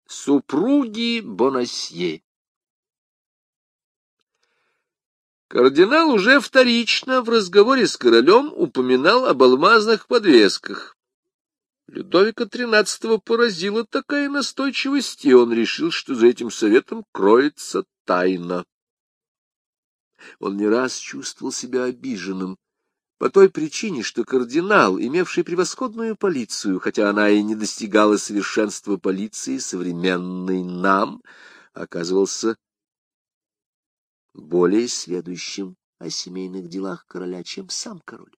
Супруги Бонасье. Кардинал уже вторично в разговоре с королем упоминал об алмазных подвесках. Людовика XIII поразила такая настойчивость, и он решил, что за этим советом кроется тайна. Он не раз чувствовал себя обиженным по той причине, что кардинал, имевший превосходную полицию, хотя она и не достигала совершенства полиции, современной нам, оказывался более сведущим о семейных делах короля, чем сам король.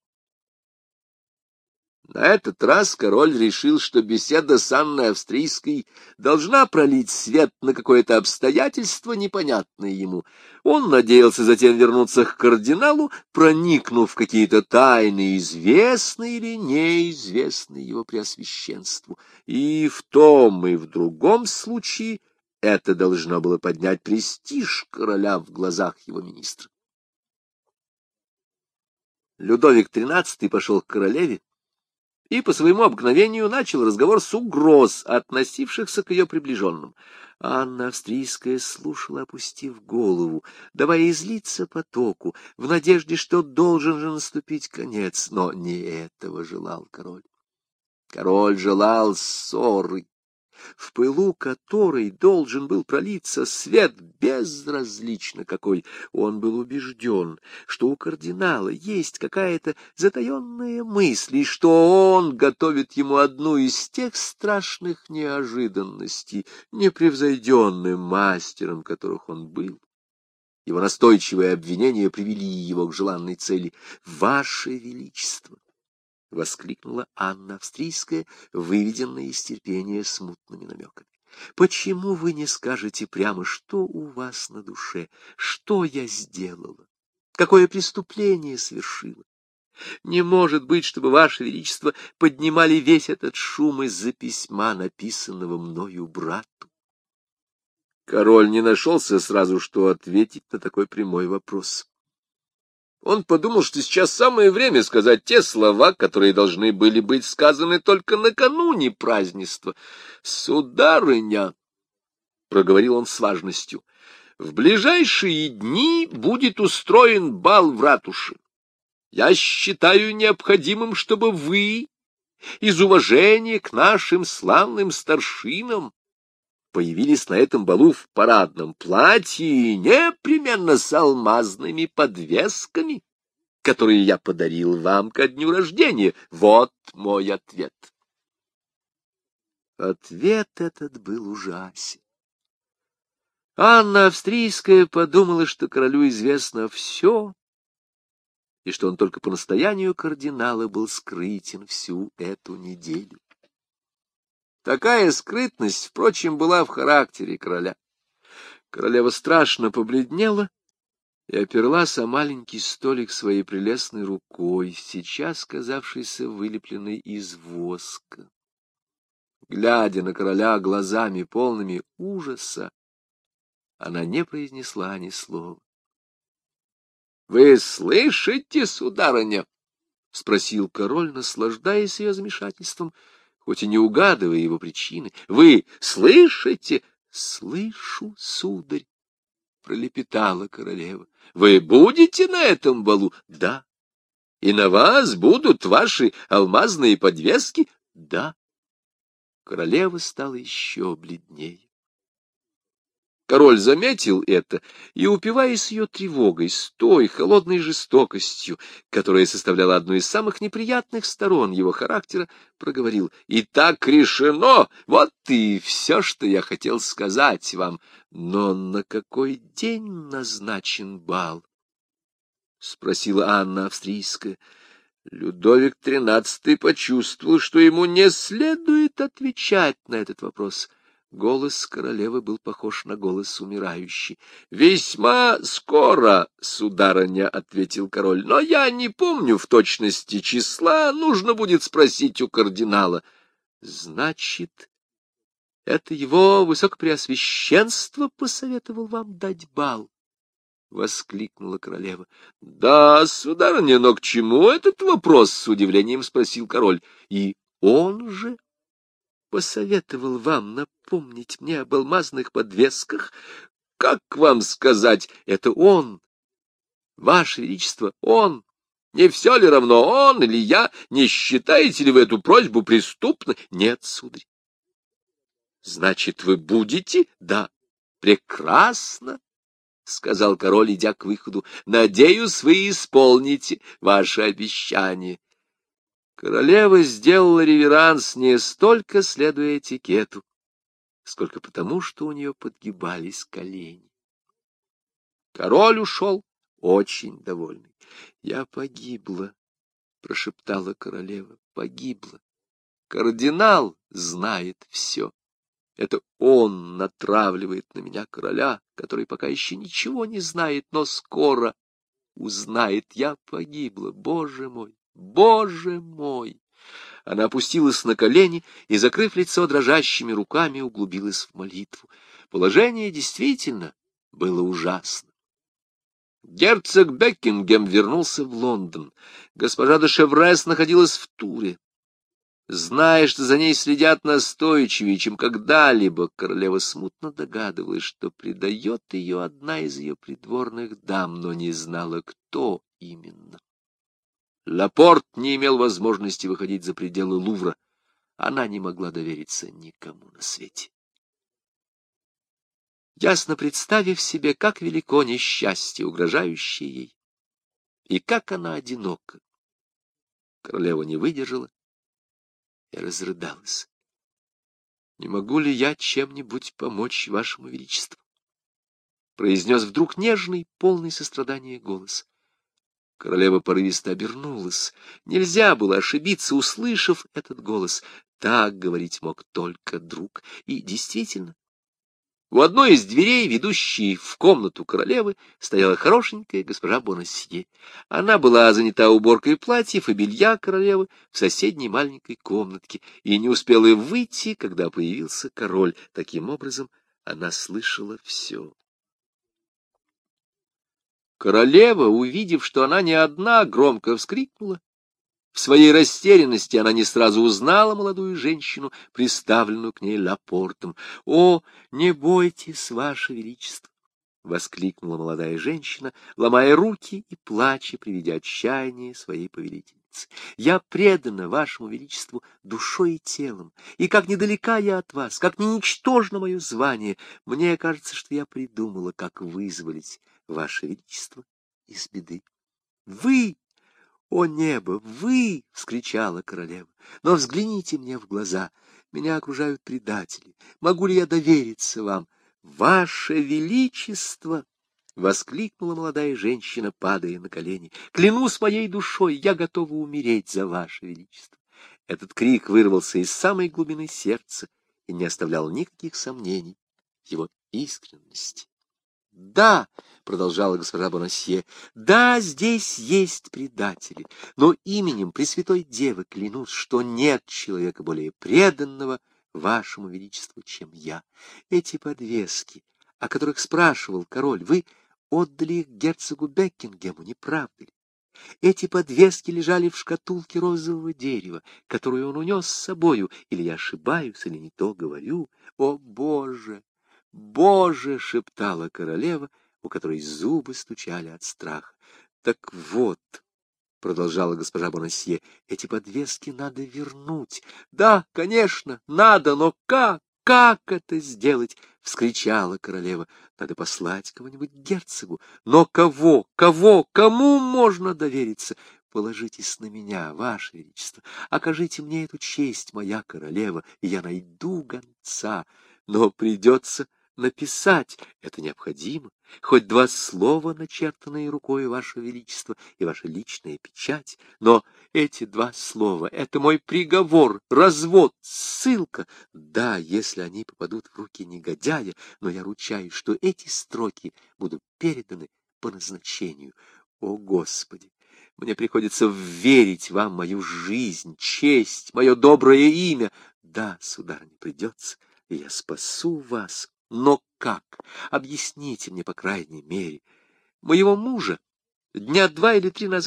На этот раз король решил, что беседа с Анной Австрийской должна пролить свет на какое-то обстоятельство, непонятное ему. Он надеялся затем вернуться к кардиналу, проникнув в какие-то тайны, известные или неизвестные его преосвященству. И в том, и в другом случае это должно было поднять престиж короля в глазах его министра. Людовик XIII пошел к королеве и по своему обыкновению начал разговор с угроз, относившихся к ее приближенным. Анна Австрийская слушала, опустив голову, давая излиться потоку, в надежде, что должен же наступить конец, но не этого желал король. Король желал ссоры, в пылу которой должен был пролиться свет, безразлично какой. Он был убежден, что у кардинала есть какая-то затаенная мысль, и что он готовит ему одну из тех страшных неожиданностей, непревзойденным мастером которых он был. Его настойчивые обвинения привели его к желанной цели. «Ваше Величество!» — воскликнула Анна Австрийская, выведенная из терпения смутными намеками. — Почему вы не скажете прямо, что у вас на душе, что я сделала, какое преступление совершила? Не может быть, чтобы, Ваше Величество, поднимали весь этот шум из-за письма, написанного мною брату. Король не нашелся сразу, что ответить на такой прямой вопрос. Он подумал, что сейчас самое время сказать те слова, которые должны были быть сказаны только накануне празднества. «Сударыня», — проговорил он с важностью, — «в ближайшие дни будет устроен бал в ратуше. Я считаю необходимым, чтобы вы, из уважения к нашим славным старшинам, появились на этом балу в парадном платье, непременно с алмазными подвесками, которые я подарил вам ко дню рождения. Вот мой ответ». Ответ этот был ужасен. Анна Австрийская подумала, что королю известно все, и что он только по настоянию кардинала был скрытен всю эту неделю. Такая скрытность, впрочем, была в характере короля. Королева страшно побледнела и оперлась о маленький столик своей прелестной рукой, сейчас казавшейся вылепленной из воска. Глядя на короля глазами, полными ужаса, она не произнесла ни слова. — Вы слышите, сударыня? — спросил король, наслаждаясь ее замешательством, хоть и не угадывая его причины. — Вы слышите? — Слышу, сударь, — пролепетала королева. — Вы будете на этом балу? — Да. — И на вас будут ваши алмазные подвески? — Да. Королева стала еще бледнее. Король заметил это и, упиваясь ее тревогой, с той холодной жестокостью, которая составляла одну из самых неприятных сторон его характера, проговорил: «Итак решено, вот и все, что я хотел сказать вам. Но на какой день назначен бал?» — спросила Анна Австрийская. Людовик XIII почувствовал, что ему не следует отвечать на этот вопрос. Голос королевы был похож на голос умирающей. — Весьма скоро, сударыня, — ответил король, — но я не помню в точности числа, нужно будет спросить у кардинала. — Значит, это его высокопреосвященство посоветовал вам дать бал? — воскликнула королева. — Да, сударыня, но к чему этот вопрос? — с удивлением спросил король. — И он же? посоветовал вам напомнить мне об алмазных подвесках. Как вам сказать, это он, ваше величество, он. Не все ли равно, он или я? Не считаете ли вы эту просьбу преступной? Нет, сударь. Значит, вы будете? Да. Прекрасно, — сказал король, идя к выходу. Надеюсь, вы исполните ваше обещание. Королева сделала реверанс не столько следуя этикету, сколько потому, что у нее подгибались колени. Король ушел очень довольный. — Я погибла, — прошептала королева, — погибла. Кардинал знает все. Это он натравливает на меня короля, который пока еще ничего не знает, но скоро узнает. Я погибла, Боже мой, Боже мой! Она опустилась на колени и, закрыв лицо дрожащими руками, углубилась в молитву. Положение действительно было ужасно. Герцог Бекингем вернулся в Лондон. Госпожа де Шеврес находилась в Туре. Зная, что за ней следят настойчивее, чем когда-либо, королева смутно догадывалась, что предает ее одна из ее придворных дам, но не знала, кто именно. Лапорт не имел возможности выходить за пределы Лувра. Она не могла довериться никому на свете. Ясно представив себе, как велико несчастье, угрожающее ей, и как она одинока, королева не выдержала и разрыдалась. — Не могу ли я чем-нибудь помочь вашему величеству? — произнес вдруг нежный, полный сострадания голос. Королева порывисто обернулась. Нельзя было ошибиться, услышав этот голос. Так говорить мог только друг. И действительно, у одной из дверей, ведущей в комнату королевы, стояла хорошенькая госпожа Бонасье. Она была занята уборкой платьев и белья королевы в соседней маленькой комнатке и не успела выйти, когда появился король. Таким образом, она слышала все. Королева, увидев, что она не одна, громко вскрикнула. В своей растерянности она не сразу узнала молодую женщину, приставленную к ней Лапортом. — О, не бойтесь, ваше величество! — воскликнула молодая женщина, ломая руки и плача при виде отчаяния своей повелительницы. — Я предана вашему величеству душой и телом, и как недалека я от вас, как не ничтожно мое звание, мне кажется, что я придумала, как вызволить ваше величество из беды. — Вы! «О небо, вы!» — вскричала королева. «Но взгляните мне в глаза. Меня окружают предатели. Могу ли я довериться вам?» «Ваше величество!» — воскликнула молодая женщина, падая на колени. «Клянусь моей душой, я готова умереть за ваше величество!» Этот крик вырвался из самой глубины сердца и не оставлял никаких сомнений в его искренности. «Да», — продолжала госпожа Бонасье, — «да, здесь есть предатели, но именем Пресвятой Девы клянусь, что нет человека более преданного вашему величеству, чем я. Эти подвески, о которых спрашивал король, вы отдали их герцогу Бекингему, не правда ли? Эти подвески лежали в шкатулке розового дерева, которую он унес с собою, или я ошибаюсь, или не то говорю. О, Боже! «Боже!» — шептала королева, у которой зубы стучали от страха. «Так вот», — продолжала госпожа Бонасье, — «эти подвески надо вернуть». «Да, конечно, надо, но как? Как это сделать?» — вскричала королева. «Надо послать кого-нибудь к герцогу. Но кого? Кого? Кому можно довериться? Положитесь на меня, ваше величество. Окажите мне эту честь, моя королева, и я найду гонца. Но придется написать, это необходимо, хоть 2 слова, начертанные рукой вашего величества, и ваша личная печать, но эти 2 слова — это мой приговор, развод, ссылка. Да, если они попадут в руки негодяя, но я ручаюсь, что эти строки будут переданы по назначению. О, Господи! Мне приходится вверить вам мою жизнь, честь, мое доброе имя. Да, сударыня, придется, и я спасу вас. Но как? Объясните мне, по крайней мере. Моего мужа 2 или 3 дня назад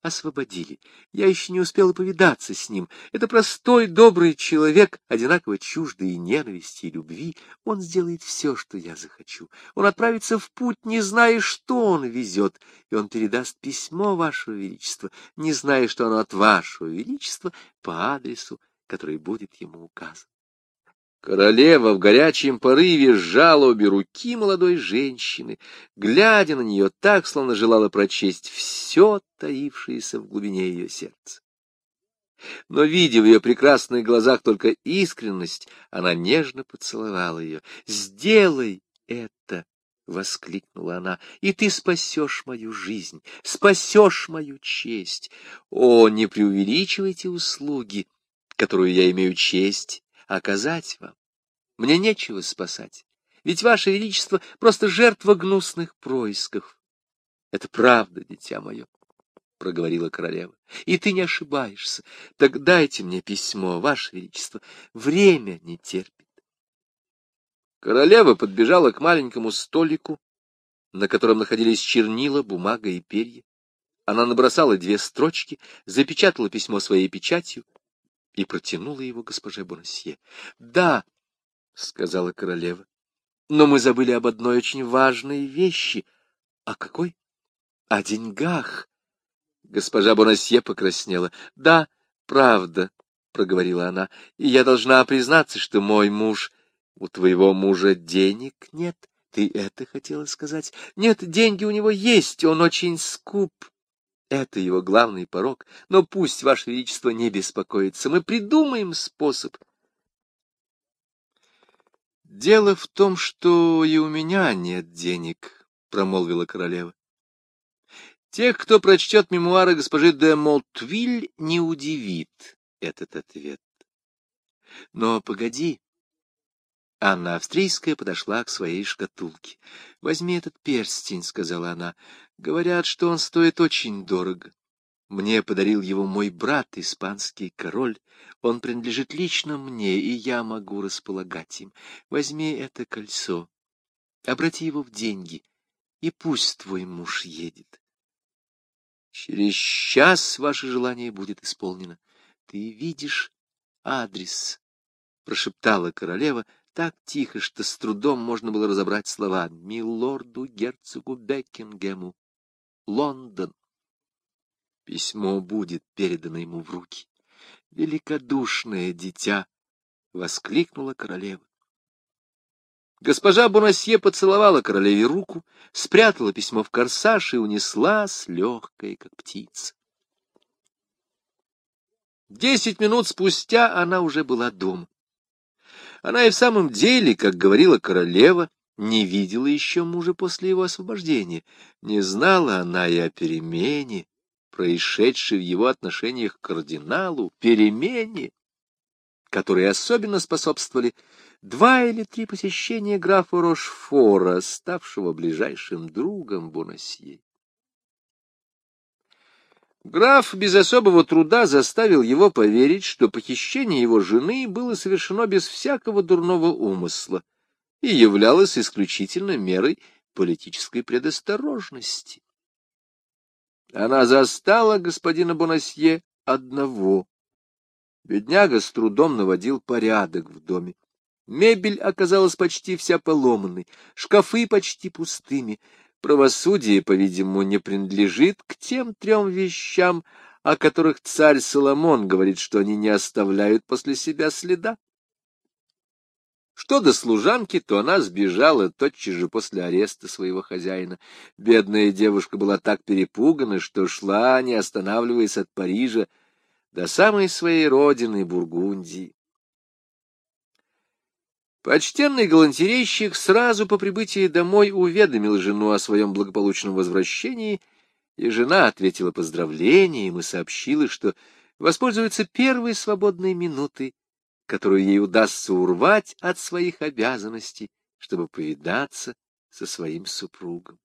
освободили. Я еще не успела повидаться с ним. Это простой, добрый человек, одинаково чуждый и ненависти, и любви. Он сделает все, что я захочу. Он отправится в путь, не зная, что он везет, и он передаст письмо, Вашего Величества, не зная, что оно от Вашего Величества, по адресу, который будет ему указан. Королева в горячем порыве сжала обе руки молодой женщины, глядя на нее так, словно желала прочесть все, таившееся в глубине ее сердца. Но, видя в ее прекрасных глазах только искренность, она нежно поцеловала ее. «Сделай это!» — воскликнула она. «И ты спасешь мою жизнь, спасешь мою честь. О, не преувеличивайте услуги, которую я имею честь оказать вам. Мне нечего спасать, ведь Ваше Величество просто жертва гнусных происков». «Это правда, дитя мое», — проговорила королева, — «и ты не ошибаешься. Так дайте мне письмо, Ваше Величество, время не терпит». Королева подбежала к маленькому столику, на котором находились чернила, бумага и перья. Она набросала 2 строчки, запечатала письмо своей печатью и протянула его госпоже Бонасье. «Да», — сказала королева, — «но мы забыли об одной очень важной вещи». «О какой?» «О деньгах». Госпожа Бонасье покраснела. «Да, правда», — проговорила она, — «и я должна признаться, что мой муж...» «У твоего мужа денег нет? Ты это хотела сказать?» «Нет, деньги у него есть, он очень скуп. Это его главный порок. Но пусть, Ваше Величество, не беспокоится, мы придумаем способ». «Дело в том, что и у меня нет денег», — промолвила королева. Тех, кто прочтет мемуары госпожи де Молтвиль, не удивит этот ответ. Но погоди. Анна Австрийская подошла к своей шкатулке. «Возьми этот перстень», — сказала она. «Говорят, что он стоит очень дорого. Мне подарил его мой брат, испанский король. Он принадлежит лично мне, и я могу располагать им. Возьми это кольцо, обрати его в деньги, и пусть твой муж едет. Через час ваше желание будет исполнено. Ты видишь адрес», — прошептала королева так тихо, что с трудом можно было разобрать слова: «Милорду герцогу Бекингему, Лондон». Письмо будет передано ему в руки. «Великодушное дитя!» — воскликнула королева. Госпожа Бонасье поцеловала королеве руку, спрятала письмо в корсаж и унеслась, легкая, как птица. 10 минут спустя она уже была дома. Она и в самом деле, как говорила королева, не видела еще мужа после его освобождения. Не знала она и о перемене, происшедшей в его отношениях к кардиналу, перемене, которые особенно способствовали 2 или 3 посещения графа Рошфора, ставшего ближайшим другом Бонасье. Граф без особого труда заставил его поверить, что похищение его жены было совершено без всякого дурного умысла и являлось исключительно мерой политической предосторожности. Она застала господина Бонасье одного. Бедняга с трудом наводил порядок в доме. Мебель оказалась почти вся поломанной, шкафы почти пустыми. Правосудие, по-видимому, не принадлежит к тем 3 вещам, о которых царь Соломон говорит, что они не оставляют после себя следа. Что до служанки, то она сбежала тотчас же после ареста своего хозяина. Бедная девушка была так перепугана, что шла, не останавливаясь, от Парижа до самой своей родины Бургундии. Почтенный галантерейщик сразу по прибытии домой уведомил жену о своем благополучном возвращении, и жена ответила поздравлением и сообщила, что воспользуется первой свободной минутой, которую ей удастся урвать от своих обязанностей, чтобы повидаться со своим супругом.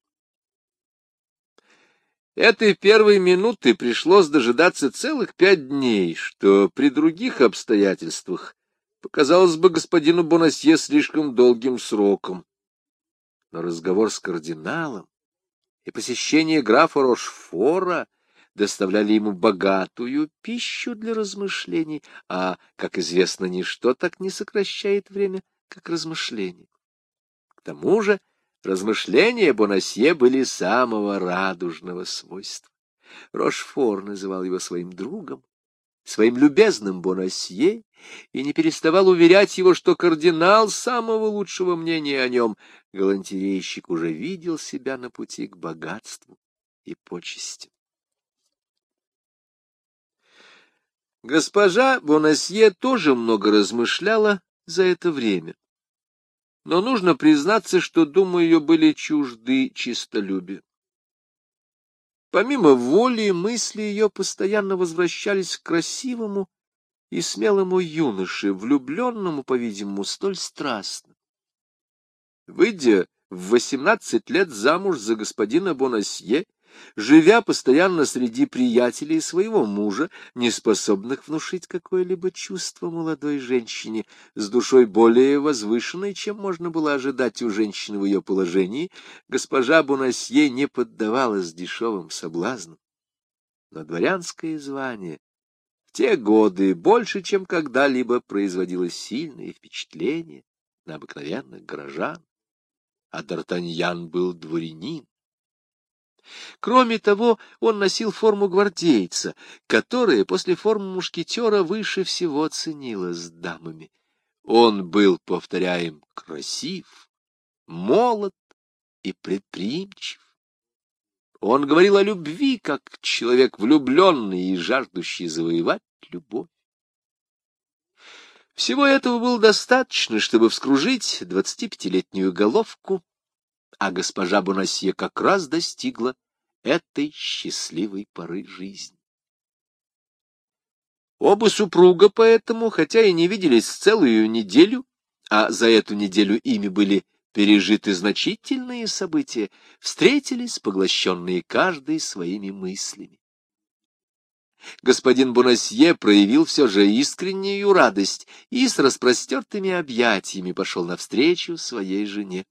Этой первой минуты пришлось дожидаться целых 5 дней, что при других обстоятельствах показалось бы господину Бонасье слишком долгим сроком. Но разговор с кардиналом и посещение графа Рошфора доставляли ему богатую пищу для размышлений, а, как известно, ничто так не сокращает время, как размышления. К тому же размышления Бонасье были самого радужного свойства. Рошфор называл его своим другом, своим любезным Бонасье, и не переставал уверять его, что кардинал самого лучшего мнения о нем. Галантерейщик уже видел себя на пути к богатству и почестям. Госпожа Бонасье тоже много размышляла за это время. Но нужно признаться, что думы ее были чужды честолюбию. Помимо воли, мысли ее постоянно возвращались к красивому и смелому юноше, влюбленному, по-видимому, столь страстно. Выйдя в 18 лет замуж за господина Бонасье, живя постоянно среди приятелей своего мужа, не способных внушить какое-либо чувство молодой женщине, с душой более возвышенной, чем можно было ожидать у женщины в ее положении, госпожа Бонасье не поддавалась дешевым соблазнам. Но дворянское звание в те годы больше, чем когда-либо, производило сильное впечатление на обыкновенных горожан, а Д'Артаньян был дворянин. Кроме того, он носил форму гвардейца, которая после формы мушкетера выше всего ценилась дамами. Он был, повторяем, красив, молод и предприимчив. Он говорил о любви, как человек влюбленный и жаждущий завоевать любовь. Всего этого было достаточно, чтобы вскружить 25-летнюю головку, а госпожа Бонасье как раз достигла этой счастливой поры жизни. Оба супруга поэтому, хотя и не виделись целую неделю, а за эту неделю ими были пережиты значительные события, встретились, поглощенные каждый своими мыслями. Господин Бонасье проявил все же искреннюю радость и с распростертыми объятиями пошел навстречу своей жене.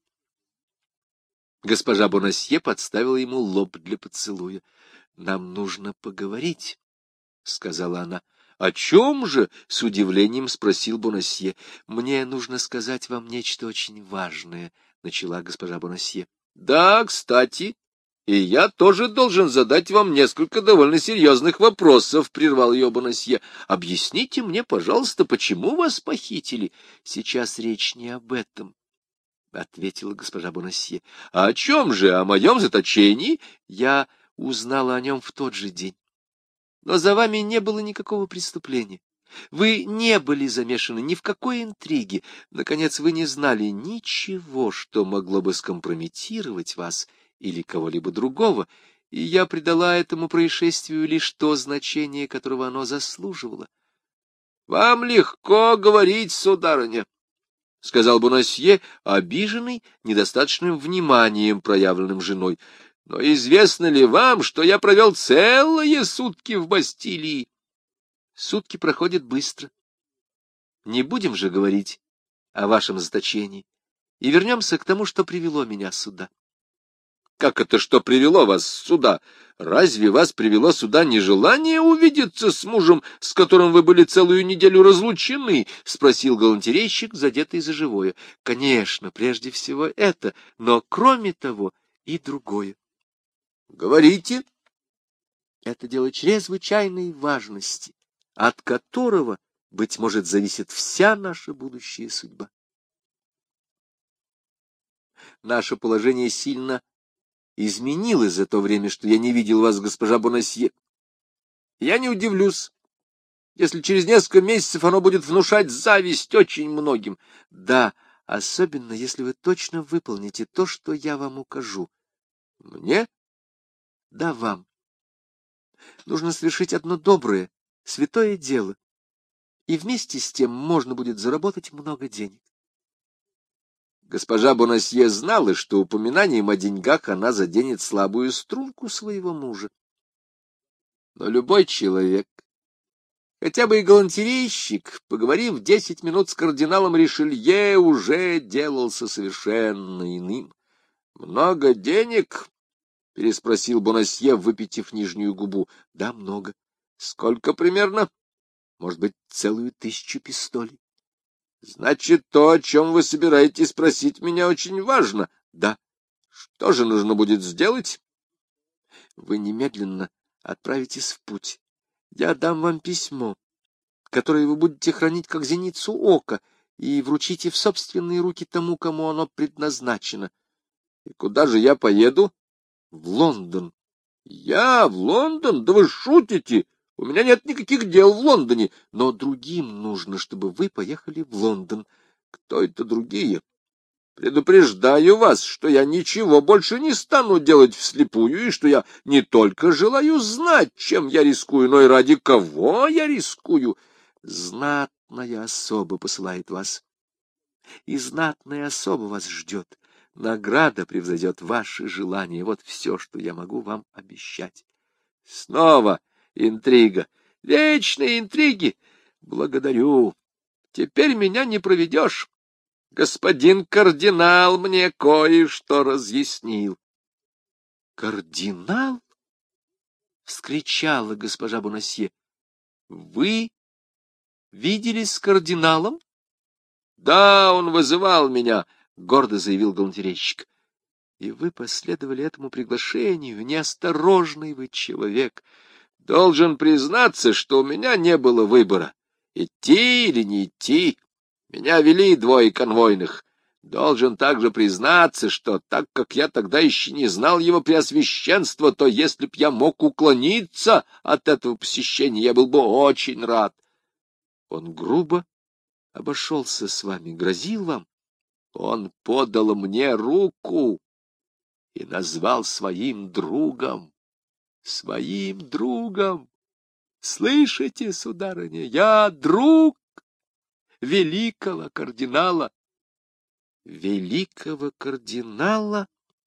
Госпожа Бонасье подставила ему лоб для поцелуя. — Нам нужно поговорить, — сказала она. — О чем же? — с удивлением спросил Бонасье. — Мне нужно сказать вам нечто очень важное, — начала госпожа Бонасье. — Да, кстати, и я тоже должен задать вам несколько довольно серьезных вопросов, — прервал ее Бонасье. — Объясните мне, пожалуйста, почему вас похитили? — Сейчас речь не об этом, — ответила госпожа Бонасье. — А о чем же? О моем заточении? Я узнала о нем в тот же день. Но за вами не было никакого преступления. Вы не были замешаны ни в какой интриге. Наконец, вы не знали ничего, что могло бы скомпрометировать вас или кого-либо другого, и я придала этому происшествию лишь то значение, которого оно заслуживало. — Вам легко говорить, сударыня, — сказал Бонасье, обиженный недостаточным вниманием, проявленным женой. — Но известно ли вам, что я провел целые сутки в Бастилии? Сутки проходят быстро. Не будем же говорить о вашем заточении, и вернемся к тому, что привело меня сюда. — Как это, что привело вас сюда? Разве вас привело сюда нежелание увидеться с мужем, с которым вы были целую неделю разлучены? — спросил галантерейщик, задетый за живое. — Конечно, прежде всего это, но кроме того и другое. — Говорите. — Это дело чрезвычайной важности, от которого, быть может, зависит вся наша будущая судьба. Наше положение сильно изменилось за то время, что я не видел вас, госпожа Бонасье. Я не удивлюсь, если через несколько месяцев оно будет внушать зависть очень многим. Да, особенно если вы точно выполните то, что я вам укажу. Мне? Да, вам. Нужно совершить одно доброе, святое дело, и вместе с тем можно будет заработать много денег. Госпожа Бонасье знала, что упоминанием о деньгах она заденет слабую струнку своего мужа. Но любой человек, хотя бы и галантерейщик, поговорив 10 минут с кардиналом Ришелье, уже делался совершенно иным. — Много денег? — переспросил Бонасье, выпитив нижнюю губу. — Да, много. — Сколько примерно? — Может быть, 1000 пистолей. — Значит, то, о чем вы собираетесь спросить меня, очень важно. — Да. — Что же нужно будет сделать? — Вы немедленно отправитесь в путь. Я дам вам письмо, которое вы будете хранить как зеницу ока, и вручите в собственные руки тому, кому оно предназначено. — И куда же я поеду? — В Лондон. — Я в Лондон? Да вы шутите! У меня нет никаких дел в Лондоне, но другим нужно, чтобы вы поехали в Лондон. Кто это другие? Предупреждаю вас, что я ничего больше не стану делать вслепую, и что я не только желаю знать, чем я рискую, но и ради кого я рискую. Знатная особа посылает вас, и знатная особа вас ждет. Награда превзойдет ваши желания. Вот все, что я могу вам обещать. Снова интрига. Вечные интриги. Благодарю. Теперь меня не проведешь. Господин кардинал мне кое-что разъяснил. — Кардинал? — вскричала госпожа Бонасье. — Вы виделись с кардиналом? — Да, он вызывал меня, — гордо заявил галантерейщик. — И вы последовали этому приглашению, неосторожный вы человек. Должен признаться, что у меня не было выбора, идти или не идти. Меня вели 2 конвойных. Должен также признаться, что, так как я тогда еще не знал его преосвященства, то если б я мог уклониться от этого посещения, я был бы очень рад. Он грубо обошелся с вами, грозил вам. Он подал мне руку и назвал своим другом. Своим другом. Слышите, сударыня, я друг великого кардинала. Великого кардинала?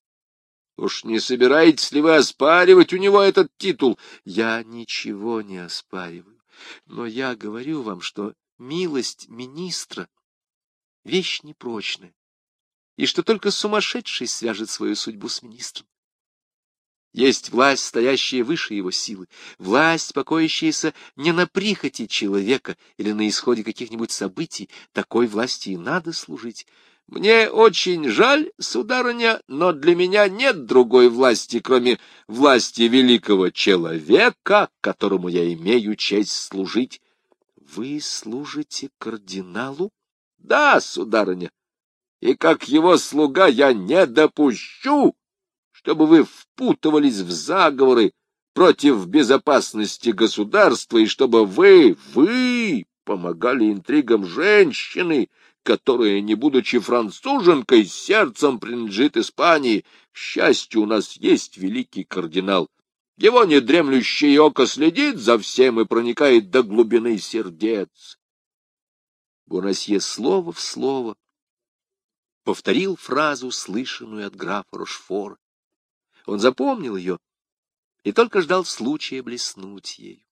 Уж не собираетесь ли вы оспаривать у него этот титул? Я ничего не оспариваю, но я говорю вам, что милость министра — вещь непрочная, и что только сумасшедший свяжет свою судьбу с министром. Есть власть, стоящая выше его силы, власть, покоящаяся не на прихоти человека или на исходе каких-нибудь событий. Такой власти и надо служить. Мне очень жаль, сударыня, но для меня нет другой власти, кроме власти великого человека, которому я имею честь служить. Вы служите кардиналу? Да, сударыня, и как его слуга я не допущу, чтобы вы впутывались в заговоры против безопасности государства, и чтобы вы помогали интригам женщины, которая, не будучи француженкой, сердцем принадлежит Испании. К счастью, у нас есть великий кардинал. Его недремлющее око следит за всем и проникает до глубины сердец. Бонасье слово в слово повторил фразу, слышанную от графа Рошфора. Он запомнил ее и только ждал случая блеснуть ею.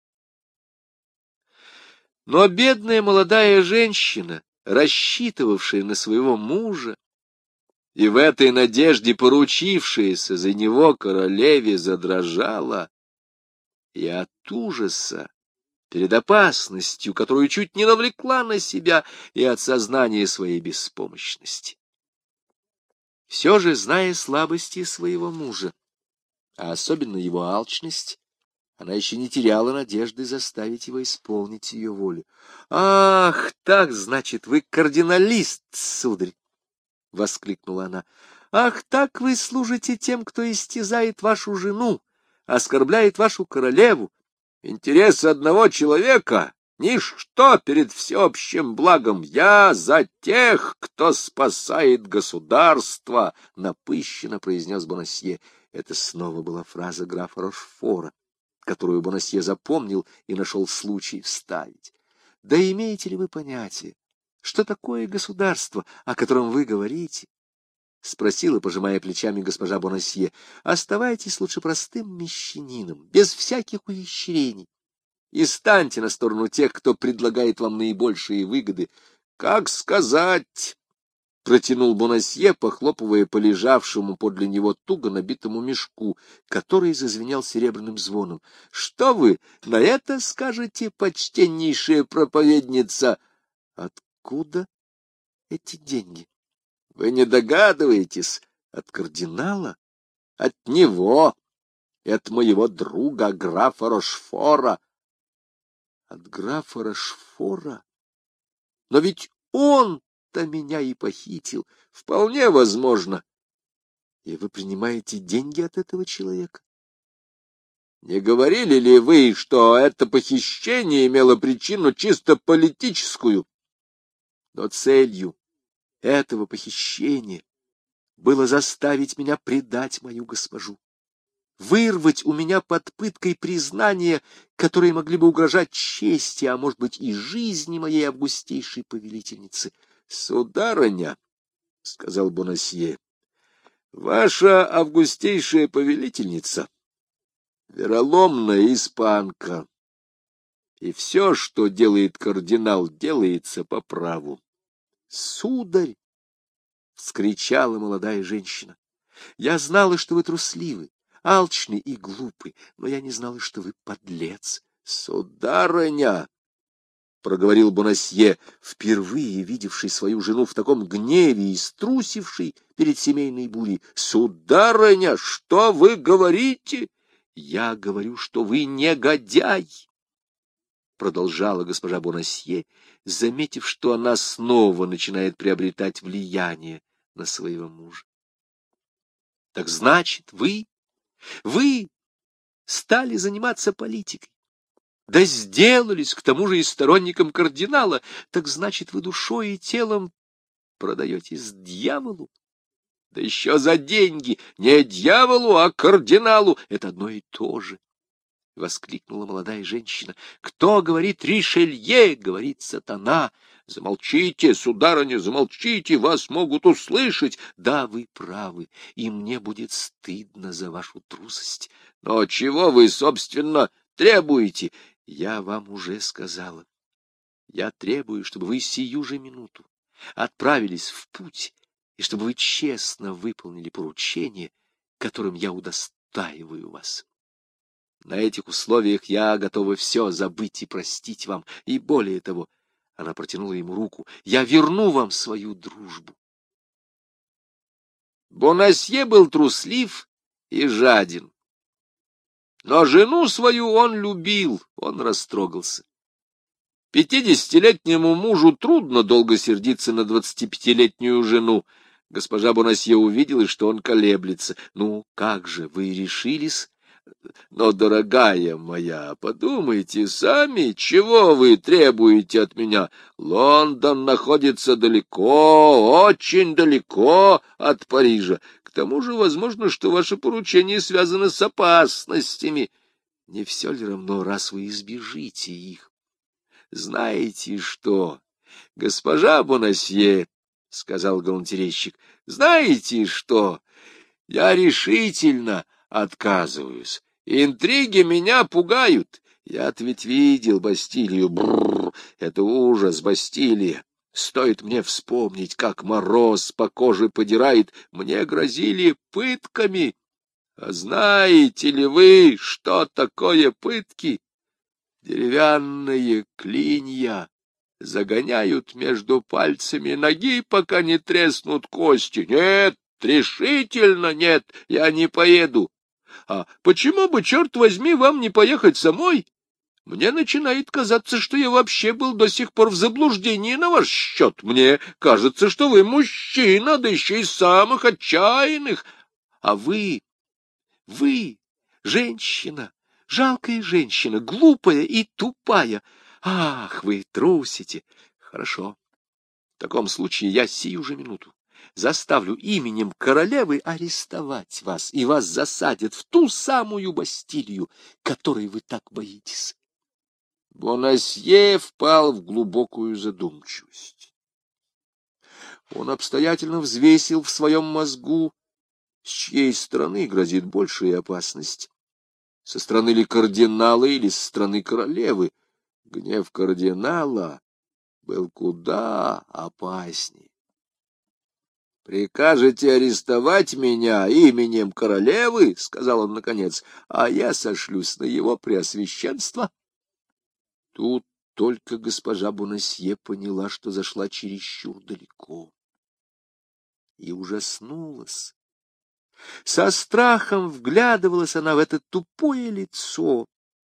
Но бедная молодая женщина, рассчитывавшая на своего мужа и в этой надежде поручившаяся за него королеве, задрожала, и от ужаса перед опасностью, которую чуть не навлекла на себя, и от сознания своей беспомощности. Все же, зная слабости своего мужа, а особенно его алчность, она еще не теряла надежды заставить его исполнить ее волю. — Ах, так, значит, вы кардиналист, сударь! — воскликнула она. — Ах, так вы служите тем, кто истязает вашу жену, оскорбляет вашу королеву. Интересы одного человека — ничто перед всеобщим благом. Я за тех, кто спасает государство, — напыщенно произнес Бонасье. Это снова была фраза графа Рошфора, которую Бонасье запомнил и нашел случай вставить. Да имеете ли вы понятие, что такое государство, о котором вы говорите? — спросила, пожимая плечами госпожа Бонасье. — Оставайтесь лучше простым мещанином, без всяких ухищрений, и станьте на сторону тех, кто предлагает вам наибольшие выгоды. — Как сказать? — протянул Бонасье, похлопывая по лежавшему подле него туго набитому мешку, который зазвенел серебряным звоном. — Что вы на это скажете, почтеннейшая проповедница? — Откуда эти деньги? — Вы не догадываетесь? От кардинала? — От него и от моего друга, графа Рошфора. — От графа Рошфора? Но ведь он-то меня и похитил. Вполне возможно. И вы принимаете деньги от этого человека? Не говорили ли вы, что это похищение имело причину чисто политическую? Но целью этого похищения было заставить меня предать мою госпожу, вырвать у меня под пыткой признания, которые могли бы угрожать чести, а может быть и жизни моей августейшей повелительницы. — Сударыня, — сказал Бонасье, — ваша августейшая повелительница — вероломная испанка, и все, что делает кардинал, делается по праву. — Сударь! — вскричала молодая женщина. — Я знала, что вы трусливы, алчный и глупый, но я не знала, что вы подлец. — Сударыня! — проговорил Бонасье, впервые видевший свою жену в таком гневе и струсивший перед семейной бурей. — Сударыня, что вы говорите? — Я говорю, что вы негодяй! — продолжала госпожа Бонасье, заметив, что она снова начинает приобретать влияние на своего мужа. — Так значит, вы стали заниматься политикой, да сделались к тому же и сторонником кардинала, так значит, вы душой и телом продаетесь дьяволу, да еще за деньги, не дьяволу, а кардиналу, это одно и то же. — воскликнула молодая женщина. — Кто говорит Ришелье, говорит сатана. — Замолчите, сударыня, замолчите, вас могут услышать. — Да, вы правы, и мне будет стыдно за вашу трусость. — Но чего вы, собственно, требуете? — Я вам уже сказала. Я требую, чтобы вы сию же минуту отправились в путь, и чтобы вы честно выполнили поручение, которым я удостаиваю вас. На этих условиях я готова все забыть и простить вам, и более того, она протянула ему руку, я верну вам свою дружбу. Бонасье был труслив и жаден, но жену свою он любил, он растрогался. 50-летнему мужу трудно долго сердиться на 25-летнюю жену. Госпожа Бонасье увидела, что он колеблется. — Ну, как же, вы решились? — Но, дорогая моя, подумайте сами, чего вы требуете от меня? Лондон находится далеко, очень далеко от Парижа. К тому же, возможно, что ваше поручение связано с опасностями. Не все ли равно, раз вы избежите их? Знаете что, госпожа Бонасье, — сказал галантерейщик, — знаете что, я решительно отказываюсь. Интриги меня пугают. Я-то ведь видел Бастилию. Бррр, это ужас, Бастилия. Стоит мне вспомнить, как мороз по коже подирает, мне грозили пытками. А знаете ли вы, что такое пытки? Деревянные клинья загоняют между пальцами ноги, пока не треснут кости. Нет, решительно нет, я не поеду. А почему бы, черт возьми, вам не поехать самой? Мне начинает казаться, что я вообще был до сих пор в заблуждении на ваш счет. Мне кажется, что вы мужчина, да еще и самых отчаянных. А вы, женщина, жалкая женщина, глупая и тупая. Ах, вы трусите. Хорошо. В таком случае я сию же минуту заставлю именем королевы арестовать вас, и вас засадят в ту самую Бастилию, которой вы так боитесь. Бонасье впал в глубокую задумчивость. Он обстоятельно взвесил в своем мозгу, с чьей стороны грозит большая опасность. Со стороны ли кардинала или со стороны королевы? Гнев кардинала был куда опаснее. — Прикажете арестовать меня именем королевы, — сказал он наконец, — а я сошлюсь на его преосвященство. Тут только госпожа Бонасье поняла, что зашла чересчур далеко, и ужаснулась. Со страхом вглядывалась она в это тупое лицо,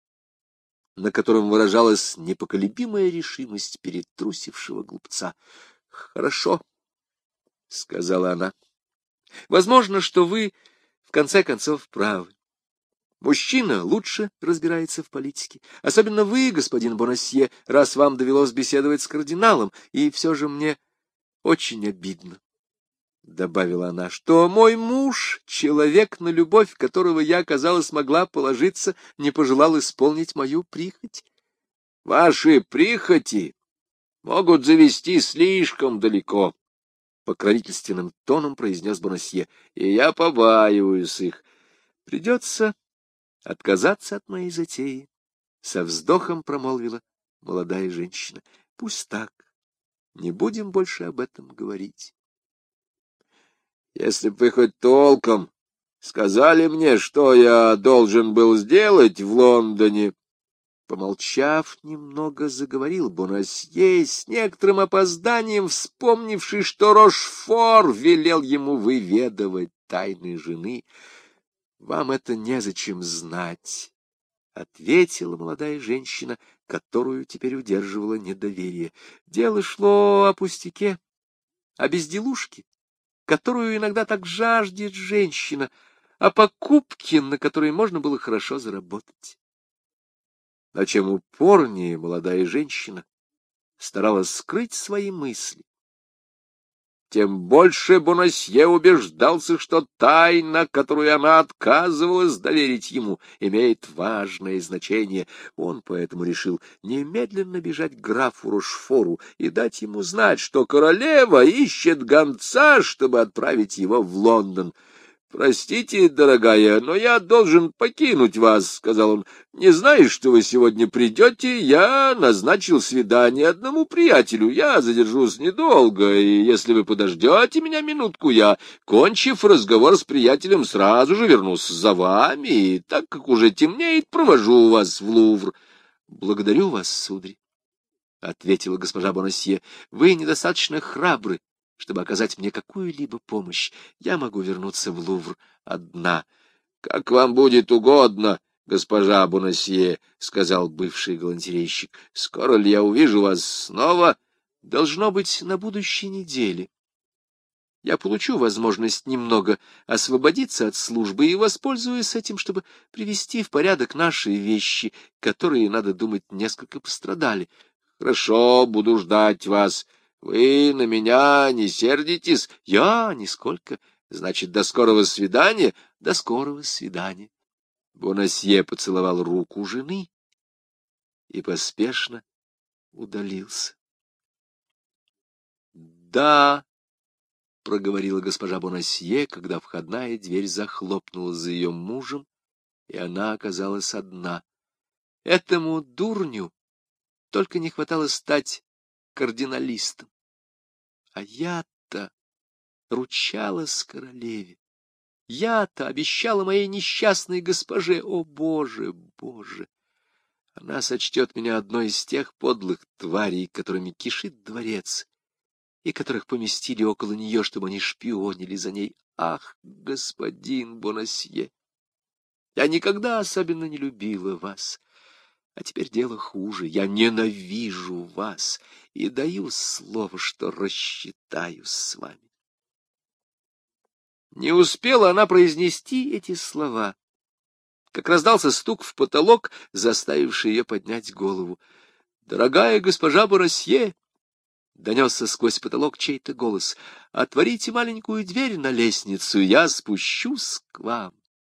на котором выражалась непоколебимая решимость перед трусившего глупца. — Хорошо, — сказала она. — Возможно, что вы, в конце концов, правы. Мужчина лучше разбирается в политике. Особенно вы, господин Бонасье, раз вам довелось беседовать с кардиналом. И все же мне очень обидно, — добавила она, — что мой муж, человек, на любовь которого я, казалось, могла положиться, не пожелал исполнить мою прихоть. — Ваши прихоти могут завести слишком далеко, — покровительственным тоном произнес Бонасье, — и я побаиваюсь их. Придется отказаться от моей затеи, — со вздохом промолвила молодая женщина. — Пусть так. Не будем больше об этом говорить. Если бы вы хоть толком сказали мне, что я должен был сделать в Лондоне, — помолчав немного, заговорил Бонасье, с некоторым опозданием вспомнивший, что Рошфор велел ему выведывать тайны жены. — Вам это незачем знать, — ответила молодая женщина, которую теперь удерживало недоверие. Дело шло о пустяке, о безделушке, которую иногда так жаждет женщина, о покупке, на которой можно было хорошо заработать. Но чем упорнее молодая женщина старалась скрыть свои мысли, тем больше Бонасье убеждался, что тайна, которую она отказывалась доверить ему, имеет важное значение. Он поэтому решил немедленно бежать к графу Рошфору и дать ему знать, что королева ищет гонца, чтобы отправить его в Лондон. — Простите, дорогая, но я должен покинуть вас, — сказал он. — Не знаю, что вы сегодня придете. Я назначил свидание одному приятелю. Я задержусь недолго, и если вы подождете меня минутку, я, кончив разговор с приятелем, сразу же вернусь за вами, и так как уже темнеет, провожу вас в Лувр. — Благодарю вас, сударь, — ответила госпожа Бонасье. — Вы недостаточно храбры, чтобы оказать мне какую-либо помощь. Я могу вернуться в Лувр одна. — Как вам будет угодно, госпожа Бонасье, — сказал бывший галантерейщик. — Скоро ли я увижу вас снова? — Должно быть, на будущей неделе. Я получу возможность немного освободиться от службы и воспользуюсь этим, чтобы привести в порядок наши вещи, которые, надо думать, несколько пострадали. — Хорошо, буду ждать вас. Вы на меня не сердитесь? — Я нисколько. Значит, до скорого свидания? — До скорого свидания. Бонасье поцеловал руку жены и поспешно удалился. — Да, — проговорила госпожа Бонасье, когда входная дверь захлопнулась за ее мужем, и она оказалась одна. Этому дурню только не хватало стать кардиналистом. А я-то ручалась королеве. Я-то обещала моей несчастной госпоже. О, Боже, Боже! Она сочтет меня одной из тех подлых тварей, которыми кишит дворец, и которых поместили около нее, чтобы они шпионили за ней. Ах, господин Бонасье! Я никогда особенно не любила вас. А теперь дело хуже. Я ненавижу вас и даю слово, что рассчитаюсь с вами. Не успела она произнести эти слова, как раздался стук в потолок, заставивший ее поднять голову. — Дорогая госпожа Бонасье! — донесся сквозь потолок чей-то голос. — Отворите маленькую дверь на лестницу, я спущусь к вам.